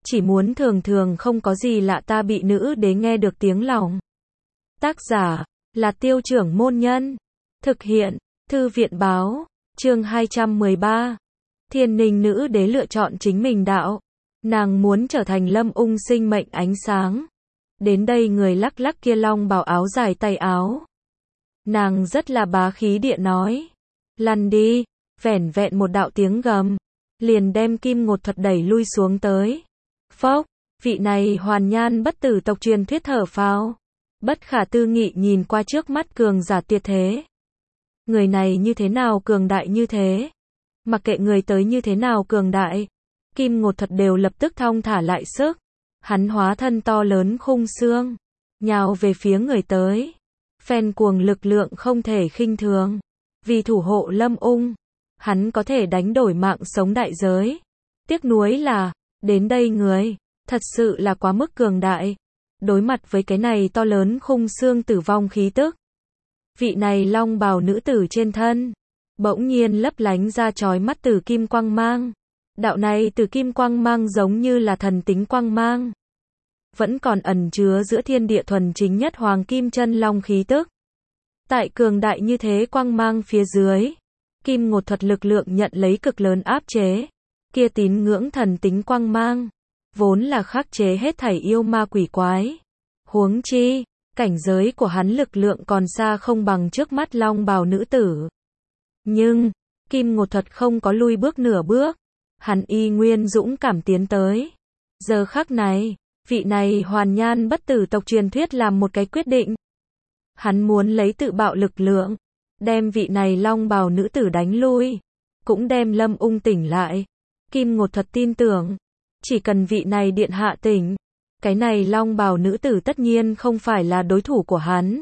chỉ muốn thường thường không có gì lạ ta bị nữ đế nghe được tiếng lòng. Tác giả là Tiêu Trưởng Môn Nhân. Thực hiện Thư viện Báo. Chương 213. Thiên Ninh nữ đế lựa chọn chính mình đạo. Nàng muốn trở thành Lâm Ung sinh mệnh ánh sáng. Đến đây người lắc lắc kia long bào áo dài tay áo. Nàng rất là bá khí địa nói. Lăn đi, vẻn vẹn một đạo tiếng gầm. Liền đem Kim Ngột Thuật đẩy lui xuống tới. Phốc, vị này hoàn nhan bất tử tộc truyền thuyết thở phào. Bất khả tư nghị nhìn qua trước mắt cường giả tuyệt thế. Người này như thế nào cường đại như thế? Mặc kệ người tới như thế nào cường đại, Kim Ngột Thuật đều lập tức thong thả lại sức. Hắn hóa thân to lớn khung xương, nhào về phía người tới. Phen cuồng lực lượng không thể khinh thường. Vì thủ hộ Lâm Ung, hắn có thể đánh đổi mạng sống đại giới. Tiếc nuối là, đến đây người, thật sự là quá mức cường đại. Đối mặt với cái này to lớn khung xương tử vong khí tức. Vị này long bào nữ tử trên thân, bỗng nhiên lấp lánh ra chói mắt tử kim quang mang. Đạo này tử kim quang mang giống như là thần tính quang mang. Vẫn còn ẩn chứa giữa thiên địa thuần chính nhất hoàng kim chân long khí tức. Tại cường đại như thế quang mang phía dưới, Kim Ngột Thuật lực lượng nhận lấy cực lớn áp chế. Kia tín ngưỡng thần tính quang mang, vốn là khắc chế hết thảy yêu ma quỷ quái. Huống chi, cảnh giới của hắn lực lượng còn xa không bằng trước mắt long bào nữ tử. Nhưng, Kim Ngột Thuật không có lui bước nửa bước. Hắn y nguyên dũng cảm tiến tới. Giờ khắc này, vị này hoàn nhan bất tử tộc truyền thuyết làm một cái quyết định. Hắn muốn lấy tự bạo lực lượng, đem vị này long bào nữ tử đánh lui, cũng đem Lâm Ung tỉnh lại. Kim Ngột Thuật tin tưởng, chỉ cần vị này điện hạ tỉnh, cái này long bào nữ tử tất nhiên không phải là đối thủ của hắn.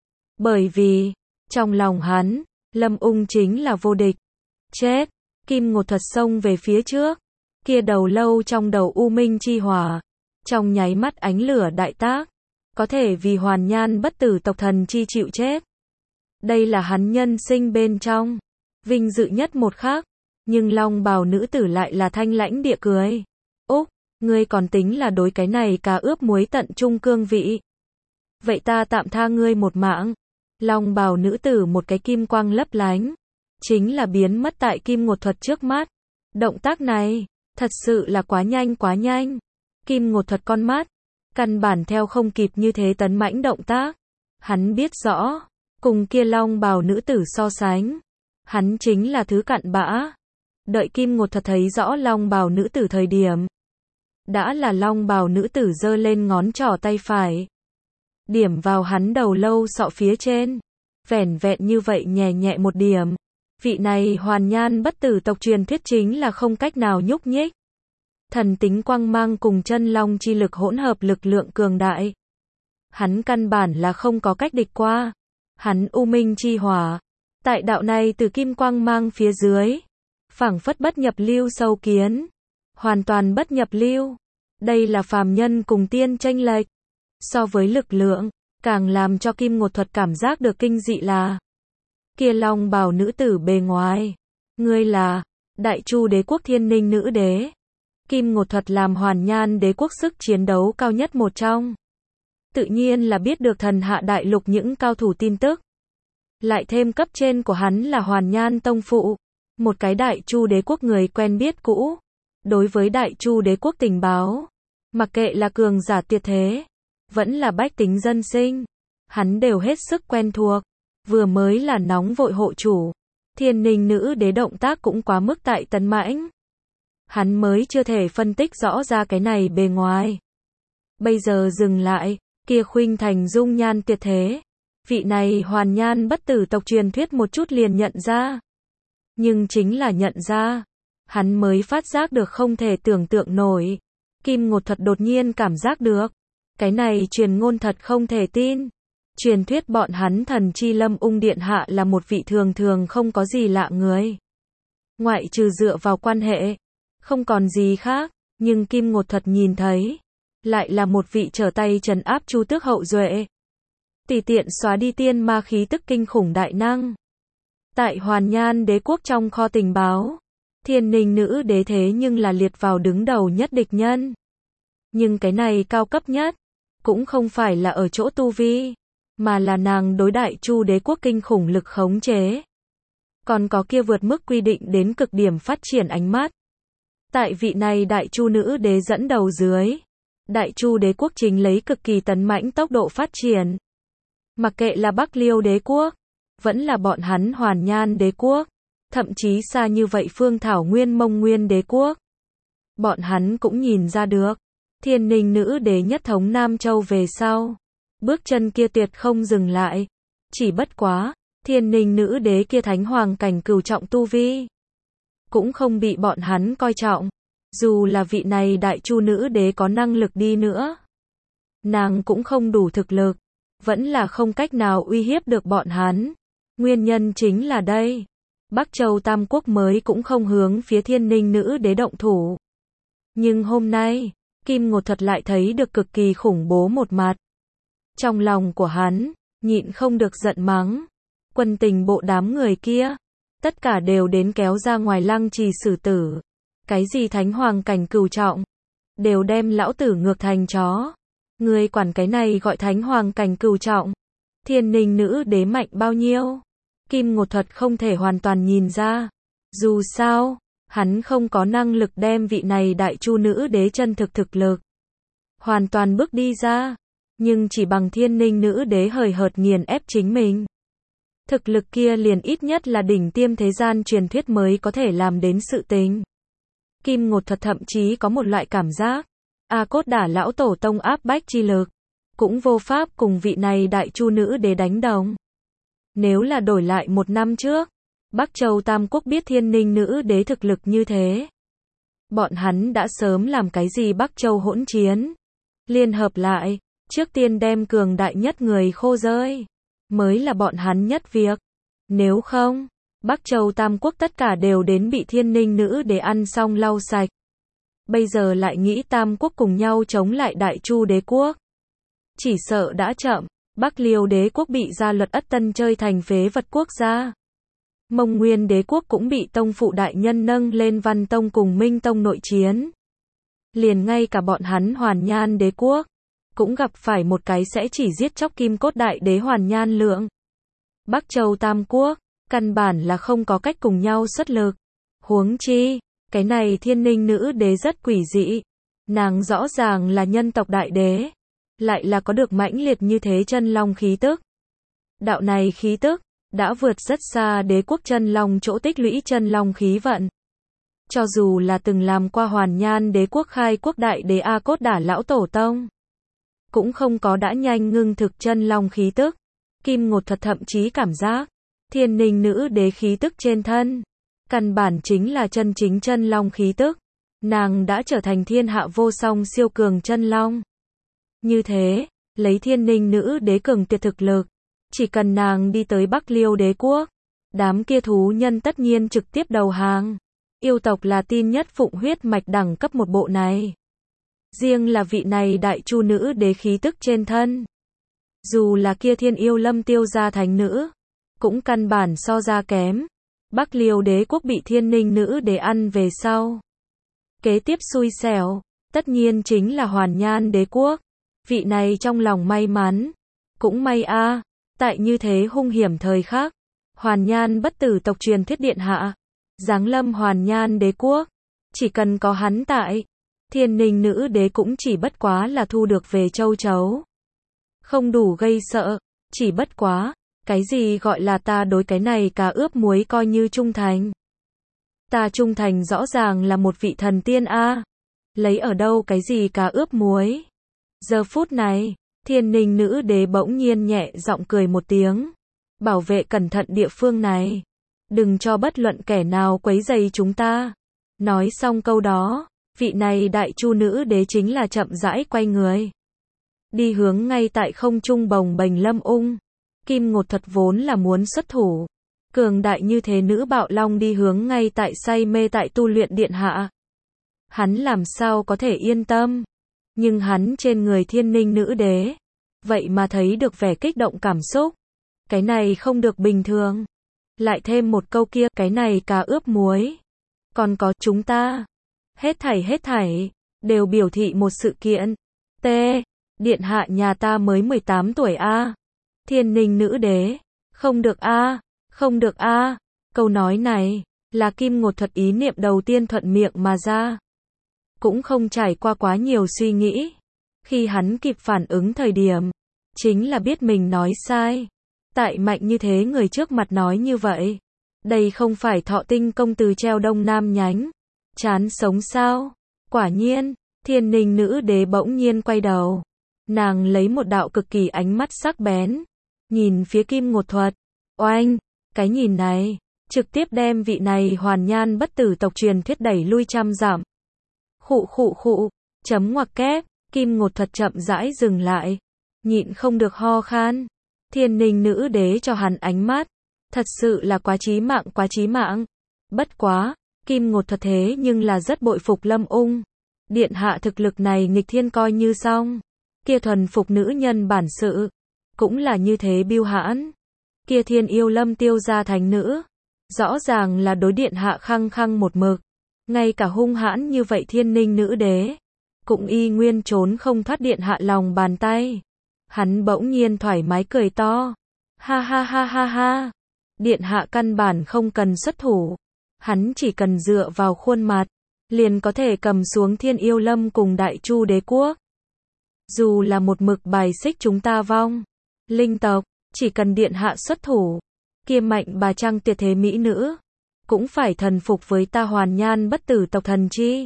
Bởi vì, trong lòng hắn, Lâm Ung chính là vô địch. Chết! Kim Ngột Thuật xông về phía trước, kia đầu lâu trong đầu u minh chi hỏa, trong nháy mắt ánh lửa đại tác, có thể vì hoàn nhan bất tử tộc thần chi chịu chết. Đây là hắn nhân sinh bên trong vinh dự nhất một khắc, nhưng long bào nữ tử lại là thanh lãnh địa cười. Úc, ngươi còn tính là đối cái này cá ướp muối tận trung cương vị. Vậy ta tạm tha ngươi một mạng. Long bào nữ tử một cái kim quang lấp lánh, chính là biến mất tại Kim Ngột Thuật trước mắt. Động tác này, thật sự là quá nhanh quá nhanh. Kim Ngột Thuật con mắt, căn bản theo không kịp như thế tấn mãnh động tác. Hắn biết rõ, cùng kia long bào nữ tử so sánh, hắn chính là thứ cặn bã. Đợi Kim Ngột Thuật thấy rõ long bào nữ tử thời điểm, đã là long bào nữ tử giơ lên ngón trỏ tay phải, điểm vào hắn đầu lâu sọ phía trên. Vẻn vẹn như vậy nhẹ nhẹ một điểm, vị này hoàn nhan bất tử tộc truyền thuyết chính là không cách nào nhúc nhích. Thần tính quang mang cùng chân long chi lực hỗn hợp lực lượng cường đại. Hắn căn bản là không có cách địch qua. Hắn u minh chi hỏa, tại đạo này từ kim quang mang phía dưới, phảng phất bất nhập lưu sâu kiến. Hoàn toàn bất nhập lưu. Đây là phàm nhân cùng tiên chênh lệch. So với lực lượng, càng làm cho Kim Ngột Thuật cảm giác được kinh dị là kia long bào nữ tử bề ngoài. Ngươi là Đại Chu đế quốc Thiên Ninh nữ đế. Kim Ngột Thuật làm hoàn nhan đế quốc sức chiến đấu cao nhất một trong. Tự nhiên là biết được thần hạ đại lục những cao thủ tin tức. Lại thêm cấp trên của hắn là hoàn nhan tông phụ. Một cái Đại Chu đế quốc người quen biết cũ. Đối với Đại Chu đế quốc tình báo, mặc kệ là cường giả tuyệt thế, vẫn là bách tính dân sinh, hắn đều hết sức quen thuộc. Vừa mới là nóng vội hộ chủ, Thiên Ninh nữ đế động tác cũng quá mức tại tấn mãnh. Hắn mới chưa thể phân tích rõ ra cái này bề ngoài. Bây giờ dừng lại, kia khuynh thành dung nhan tuyệt thế. Vị này hoàn nhan bất tử tộc truyền thuyết một chút liền nhận ra. Nhưng chính là nhận ra, hắn mới phát giác được không thể tưởng tượng nổi. Kim Ngột Thuật đột nhiên cảm giác được, cái này truyền ngôn thật không thể tin. Truyền thuyết bọn hắn thần chi Lâm Ung điện hạ là một vị thường thường không có gì lạ người. Ngoại trừ dựa vào quan hệ, không còn gì khác, nhưng Kim Ngột Thuật nhìn thấy, lại là một vị trở tay trấn áp Chu Tước hậu duệ. Tùy tiện xóa đi tiên ma khí tức kinh khủng đại năng. Tại hoàn nhan đế quốc trong kho tình báo, Thiên Ninh nữ đế thế nhưng là liệt vào đứng đầu nhất địch nhân. Nhưng cái này cao cấp nhất, cũng không phải là ở chỗ tu vi, mà là nàng đối Đại Chu đế quốc kinh khủng lực khống chế. Còn có kia vượt mức quy định đến cực điểm phát triển ánh mắt. Tại vị này Đại Chu nữ đế dẫn đầu dưới, Đại Chu đế quốc chính lấy cực kỳ tấn mãnh tốc độ phát triển. Mặc kệ là Bắc Liêu đế quốc, vẫn là bọn hắn Hoàn Nhan đế quốc, thậm chí xa như vậy Phương Thảo Nguyên Mông Nguyên đế quốc. Bọn hắn cũng nhìn ra được, Thiên Ninh nữ đế nhất thống Nam Châu về sau, bước chân kia tuyệt không dừng lại. Chỉ bất quá, Thiên Ninh nữ đế kia thánh hoàng cảnh cửu trọng tu vi, cũng không bị bọn hắn coi trọng. Dù là vị này Đại Chu nữ đế có năng lực đi nữa, nàng cũng không đủ thực lực, vẫn là không cách nào uy hiếp được bọn hắn. Nguyên nhân chính là đây, Bắc Châu Tam Quốc mới cũng không hướng phía Thiên Ninh nữ đế động thủ. Nhưng hôm nay, Kim Ngột Thuật lại thấy được cực kỳ khủng bố một mặt. Trong lòng của hắn, nhịn không được giận mắng. Quân tình bộ đám người kia, tất cả đều đến kéo ra ngoài lăng trì xử tử. Cái gì thánh hoàng cảnh cửu trọng, đều đem lão tử ngược thành chó. Ngươi quản cái này gọi thánh hoàng cảnh cửu trọng. Thiên Ninh nữ đế mạnh bao nhiêu? Kim Ngột Thuật không thể hoàn toàn nhìn ra. Dù sao, hắn không có năng lực đem vị này Đại Chu nữ đế chân thực thực lực hoàn toàn bước đi ra. Nhưng chỉ bằng Thiên Ninh nữ đế hời hợt nghiền ép chính mình, thực lực kia liền ít nhất là đỉnh tiêm thế gian truyền thuyết mới có thể làm đến sự tình. Kim Ngột Thuật thậm chí có một loại cảm giác, A Cốt Đả lão tổ tông áp bách chi lực, cũng vô pháp cùng vị này Đại Chu nữ đế đánh đồng. Nếu là đổi lại một năm trước, Bắc Châu Tam Quốc biết Thiên Ninh nữ đế thực lực như thế, bọn hắn đã sớm làm cái gì Bắc Châu hỗn chiến, liên hợp lại, trước tiên đem cường đại nhất người khô rơi, mới là bọn hắn nhất việc. Nếu không, Bắc Châu Tam Quốc tất cả đều đến bị Thiên Ninh nữ đế ăn xong lau sạch. Bây giờ lại nghĩ Tam Quốc cùng nhau chống lại Đại Chu đế quốc, chỉ sợ đã chậm. Bắc Liêu đế quốc bị gia luật Ất Tân chơi thành phế vật quốc gia. Mông Nguyên đế quốc cũng bị tông phụ đại nhân nâng lên Văn Tông cùng Minh Tông nội chiến. Liền ngay cả bọn hắn Hoàn Nhan đế quốc, cũng gặp phải một cái sẽ chỉ giết chóc kim cốt đại đế Hoàn Nhan Lượng. Bắc Châu Tam Quốc, căn bản là không có cách cùng nhau xuất lực. Huống chi, cái này Thiên Ninh nữ đế rất quỷ dị. Nàng rõ ràng là nhân tộc đại đế, lại là có được mãnh liệt như thế chân long khí tức. Đạo này khí tức, đã vượt rất xa đế quốc chân long chỗ tích lũy chân long khí vận. Cho dù là từng làm qua Hoàn Nhan đế quốc khai quốc đại đế A Cốt Đả lão tổ tông, cũng không có đã nhanh ngưng thực chân long khí tức. Kim Ngột Thuật thậm chí cảm giác, Thiên Ninh nữ đế khí tức trên thân, căn bản chính là chân chính chân long khí tức. Nàng đã trở thành thiên hạ vô song siêu cường chân long. Như thế, lấy Thiên Ninh nữ đế cường tuyệt thực lực, chỉ cần nàng đi tới Bắc Liêu đế quốc, đám kia thú nhân tất nhiên trực tiếp đầu hàng. Yêu tộc là tin nhất phụng huyết mạch đẳng cấp một bộ này. Riêng là vị này Đại Chu nữ đế khí tức trên thân, dù là kia Thiên Yêu Lâm Tiêu gia thánh nữ, cũng căn bản so ra kém. Bắc Liêu đế quốc bị Thiên Ninh nữ đế ăn về sau, kế tiếp xui xẻo, tất nhiên chính là Hoàn Nhan đế quốc. Vị này trong lòng may mắn, cũng may a, tại như thế hung hiểm thời khắc, Hoàn Nhan bất tử tộc truyền thuyết điện hạ, giáng lâm Hoàn Nhan đế quốc, chỉ cần có hắn tại, Thiên Ninh nữ đế cũng chỉ bất quá là thu được về châu chấu, không đủ gây sợ. Chỉ bất quá, cái gì gọi là ta đối cái này cá ướp muối coi như trung thành? Ta trung thành rõ ràng là một vị thần tiên a, lấy ở đâu cái gì cá ướp muối? Giờ phút này, Thiên Ninh nữ đế bỗng nhiên nhẹ giọng cười một tiếng. Bảo vệ cẩn thận địa phương này, đừng cho bất luận kẻ nào quấy rầy chúng ta. Nói xong câu đó, vị này Đại Chu nữ đế chính là chậm rãi quay người, đi hướng ngay tại không trung bồng bềnh Lâm Ung. Kim Ngột Thuật vốn là muốn xuất thủ, cường đại như thế nữ bạo long đi hướng ngay tại say mê tại tu luyện điện hạ, hắn làm sao có thể yên tâm? Nhưng hắn trên người Thiên Ninh nữ đế, vậy mà thấy được vẻ kích động cảm xúc. Cái này không được bình thường. Lại thêm một câu kia, cái này cá ướp muối. Còn có chúng ta. Hết thảy, đều biểu thị một sự kiện. T. Điện hạ nhà ta mới 18 tuổi a. Thiên Ninh nữ đế. Không được a, không được a. Câu nói này là Kim Ngột Thuật ý niệm đầu tiên thuận miệng mà ra. Cũng không trải qua quá nhiều suy nghĩ. Khi hắn kịp phản ứng thời điểm, chính là biết mình nói sai. Tại mạnh như thế người trước mặt nói như vậy. Đây không phải Thọ Tinh công từ treo Đông Nam nhánh. Chán sống sao? Quả nhiên, Thiên Ninh nữ đế bỗng nhiên quay đầu. Nàng lấy một đạo cực kỳ ánh mắt sắc bén. Nhìn phía Kim Ngột Thuật. Oanh! Cái nhìn này, trực tiếp đem vị này hoàn nhan bất tử tộc truyền thuyết đẩy lui trăm dặm. Khụ khụ khụ, chấm ngoặc kép, Kim Ngột Thuật chậm rãi dừng lại. Nhịn không được ho khan. Thiên Ninh nữ đế cho hắn ánh mắt. Thật sự là quá chí mạng quá chí mạng. Bất quá, Kim Ngột Thuật thế nhưng là rất bội phục Lâm Ung. Điện hạ thực lực này nghịch thiên coi như xong. Kia thuần phục nữ nhân bản sự. Cũng là như thế biêu hãn. Kia Thiên Yêu Lâm tiêu gia thành nữ. Rõ ràng là đối điện hạ khăng khăng một mực. Ngay cả hung hãn như vậy Thiên Ninh nữ đế. Cũng y nguyên trốn không thoát điện hạ lòng bàn tay. Hắn bỗng nhiên thoải mái cười to. Ha ha ha ha ha. Điện hạ căn bản không cần xuất thủ. Hắn chỉ cần dựa vào khuôn mặt. Liền có thể cầm xuống Thiên Yêu Lâm cùng Đại Chu đế quốc. Dù là một mực bài xích chúng ta vong. Linh tộc, chỉ cần điện hạ xuất thủ. Kia Mạnh Bà Trăng tuyệt thế mỹ nữ. Cũng phải thần phục với ta hoàn nhan bất tử tộc thần chi.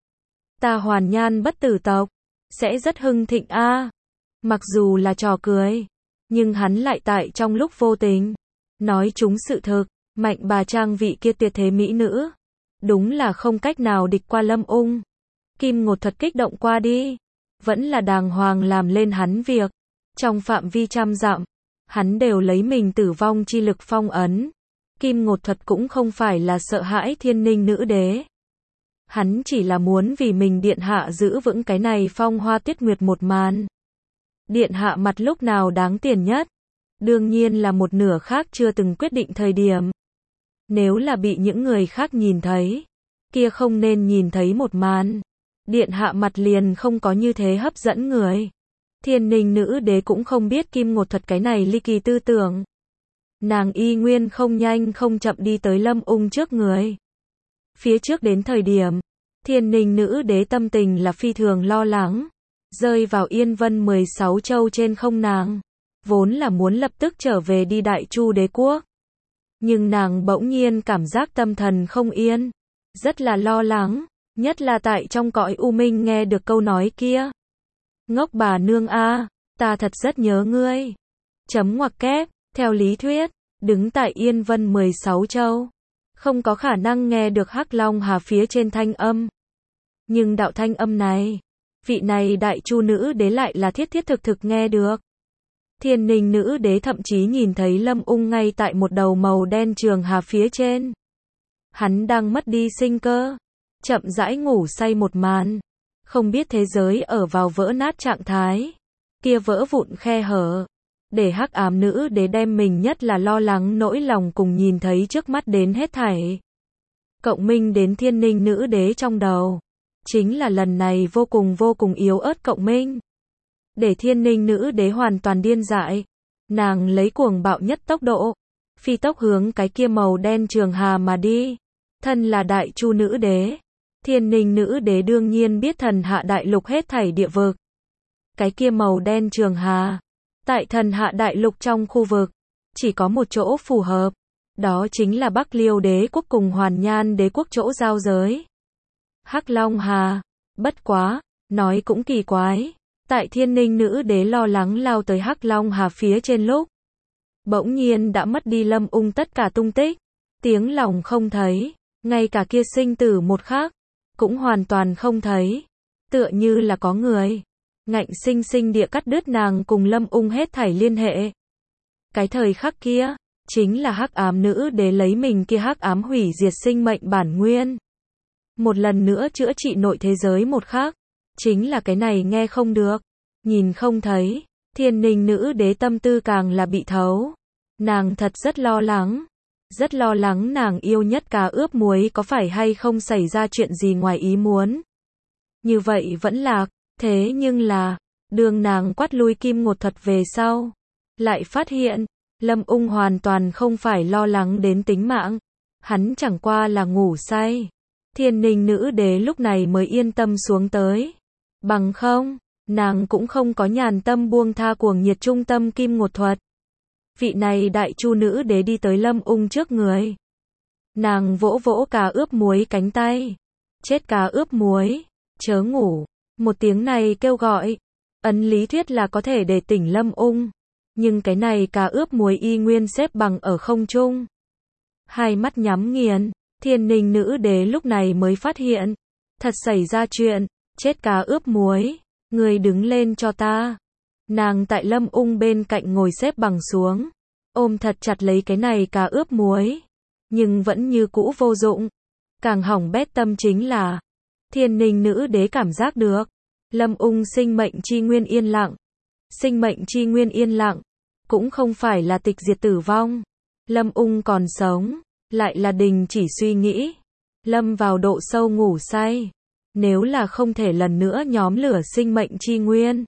Ta hoàn nhan bất tử tộc. Sẽ rất hưng thịnh a. Mặc dù là trò cười. Nhưng hắn lại tại trong lúc vô tình. Nói chúng sự thực. Mạnh Bà Trăng vị kia tuyệt thế mỹ nữ. Đúng là không cách nào địch qua Lâm Ung. Kim Ngột Thuật kích động qua đi. Vẫn là đàng hoàng làm lên hắn việc. Trong phạm vi trăm dặm. Hắn đều lấy mình tử vong chi lực phong ấn. Kim Ngột Thuật cũng không phải là sợ hãi Thiên Ninh nữ đế. Hắn chỉ là muốn vì mình điện hạ giữ vững cái này phong hoa tuyết nguyệt một màn. Điện hạ mặt lúc nào đáng tiền nhất? Đương nhiên là một nửa khác chưa từng quyết định thời điểm. Nếu là bị những người khác nhìn thấy, kia không nên nhìn thấy một màn. Điện hạ mặt liền không có như thế hấp dẫn người. Thiên Ninh nữ đế cũng không biết Kim Ngột Thuật cái này ly kỳ tư tưởng. Nàng y nguyên không nhanh không chậm đi tới Lâm Ung trước người. Phía trước đến thời điểm, Thiên Ninh nữ đế tâm tình là phi thường lo lắng. Rơi vào Yên Vân 16 châu trên không nàng. Vốn là muốn lập tức trở về đi Đại Chu đế quốc. Nhưng nàng bỗng nhiên cảm giác tâm thần không yên. Rất là lo lắng. Nhất là tại trong cõi u minh nghe được câu nói kia. Ngốc bà nương a, ta thật rất nhớ ngươi. Chấm ngoặc kép, theo lý thuyết, đứng tại Yên Vân 16 châu. Không có khả năng nghe được Hắc Long Hà phía trên thanh âm. Nhưng đạo thanh âm này, vị này Đại Chu nữ đế lại là thiết thiết thực thực nghe được. Thiên Ninh nữ đế thậm chí nhìn thấy Lâm Ung ngay tại một đầu màu đen trường hà phía trên. Hắn đang mất đi sinh cơ. Chậm rãi ngủ say một màn. Không biết thế giới ở vào vỡ nát trạng thái. Kia vỡ vụn khe hở. Để Hắc Ám nữ đế đem mình nhất là lo lắng nỗi lòng cùng nhìn thấy trước mắt đến hết thảy. Cộng minh đến Thiên Ninh nữ đế trong đầu. Chính là lần này vô cùng yếu ớt cộng minh. Để Thiên Ninh nữ đế hoàn toàn điên dại. Nàng lấy cuồng bạo nhất tốc độ. Phi tốc hướng cái kia màu đen trường hà mà đi. Thân là Đại Chu nữ đế. Thiên Ninh nữ đế đương nhiên biết thần hạ đại lục hết thảy địa vực. Cái kia màu đen trường hà. Tại thần hạ đại lục trong khu vực. Chỉ có một chỗ phù hợp. Đó chính là Bắc Liêu đế quốc cùng Hoàn Nhan đế quốc chỗ giao giới. Hắc Long Hà. Bất quá, nói cũng kỳ quái. Tại Thiên Ninh nữ đế lo lắng lao tới Hắc Long Hà phía trên lúc. Bỗng nhiên đã mất đi Lâm Ung tất cả tung tích. Tiếng lòng không thấy. Ngay cả kia sinh tử một khắc. Cũng hoàn toàn không thấy. Tựa như là có người. Ngạnh sinh sinh địa cắt đứt nàng cùng Lâm Ung hết thảy liên hệ. Cái thời khắc kia. Chính là Hắc Ám nữ đế lấy mình kia hắc ám hủy diệt sinh mệnh bản nguyên. Một lần nữa chữa trị nội thế giới một khắc. Chính là cái này nghe không được. Nhìn không thấy. Thiên Ninh nữ đế tâm tư càng là bị thấu. Nàng thật rất lo lắng. Rất lo lắng nàng yêu nhất cá ướp muối có phải hay không xảy ra chuyện gì ngoài ý muốn. như vậy vẫn lạc, thế nhưng là, đường nàng quát lui kim ngột thuật về sau, lại phát hiện, Lâm Ung hoàn toàn không phải lo lắng đến tính mạng, hắn chẳng qua là ngủ say. Thiên Ninh nữ đế lúc này mới yên tâm xuống tới. Bằng không, nàng cũng không có nhàn tâm buông tha cuồng nhiệt trung tâm kim ngột thuật. Vị này đại chu nữ đế đi tới Lâm Ung trước người. Nàng vỗ vỗ cá ướp muối cánh tay. Chết cá ướp muối, chớ ngủ. Một tiếng này kêu gọi, ấn lý thuyết là có thể để tỉnh Lâm Ung. Nhưng cái này cá ướp muối y nguyên xếp bằng ở không trung. Hai mắt nhắm nghiền, Thiên Ninh nữ đế lúc này mới phát hiện. Thật xảy ra chuyện, chết cá ướp muối, người đứng lên cho ta. Nàng tại Lâm Ung bên cạnh ngồi xếp bằng xuống, ôm thật chặt lấy cái này cá ướp muối. Nhưng vẫn như cũ vô dụng. Càng hỏng bét tâm chính là, Thiên Ninh nữ đế cảm giác được, Lâm Ung sinh mệnh chi nguyên yên lặng. Sinh mệnh chi nguyên yên lặng, cũng không phải là tịch diệt tử vong. Lâm Ung còn sống, lại là đình chỉ suy nghĩ. Lâm vào độ sâu ngủ say. Nếu là không thể lần nữa nhóm lửa sinh mệnh chi nguyên,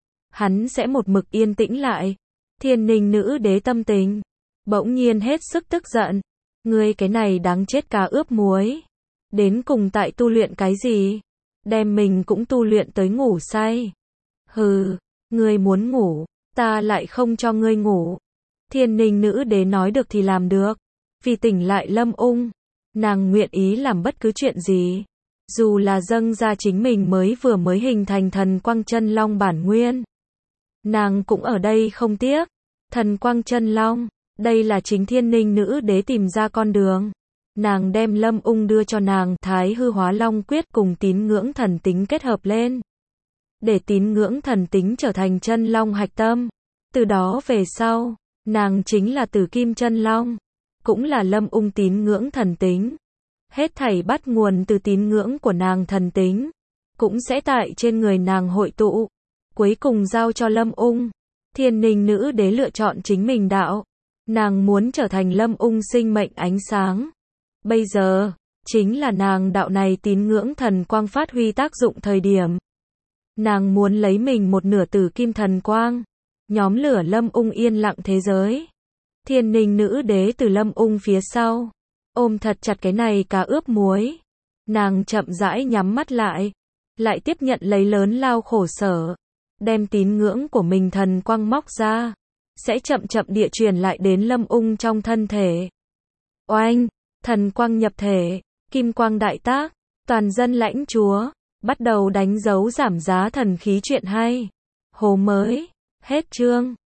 hắn sẽ một mực yên tĩnh lại. Thiên Ninh nữ đế tâm tình bỗng nhiên hết sức tức giận. Ngươi cái này đáng chết cá ướp muối, đến cùng tại tu luyện cái gì? Đem mình cũng tu luyện tới ngủ say. Hừ, ngươi muốn ngủ, ta lại không cho ngươi ngủ. Thiên Ninh nữ đế nói được thì làm được. Vì tỉnh lại Lâm Ung, nàng nguyện ý làm bất cứ chuyện gì. Dù là dâng ra chính mình mới hình thành thần quang chân long bản nguyên. Nàng cũng ở đây không tiếc. Thần quang chân long, đây là chính Thiên Ninh nữ đế tìm ra con đường. Nàng đem Lâm Ung đưa cho nàng Thái Hư Hóa Long Quyết cùng tín ngưỡng thần tính kết hợp lên. Để tín ngưỡng thần tính trở thành chân long hạch tâm. Từ đó về sau, nàng chính là Tử Kim chân long, cũng là Lâm Ung tín ngưỡng thần tính. Hết thảy bắt nguồn từ tín ngưỡng của nàng thần tính, cũng sẽ tại trên người nàng hội tụ, cuối cùng giao cho Lâm Ung. Thiên Ninh nữ đế lựa chọn chính mình đạo. Nàng muốn trở thành Lâm Ung sinh mệnh ánh sáng. Bây giờ, chính là nàng đạo này tín ngưỡng thần quang phát huy tác dụng thời điểm. Nàng muốn lấy mình một nửa Tử Kim thần quang, nhóm lửa Lâm Ung yên lặng thế giới. Thiên Ninh nữ đế từ Lâm Ung phía sau, ôm thật chặt cái này cá ướp muối. Nàng chậm rãi nhắm mắt lại tiếp nhận lấy lớn lao khổ sở, đem tín ngưỡng của mình thần quang móc ra, sẽ chậm chậm địa truyền lại đến Lâm Ung trong thân thể. Oanh, thần quang nhập thể, kim quang đại tác, toàn dân lãnh chúa, bắt đầu đánh dấu giảm giá thần khí chuyện hay. Hồ mới, hết chương.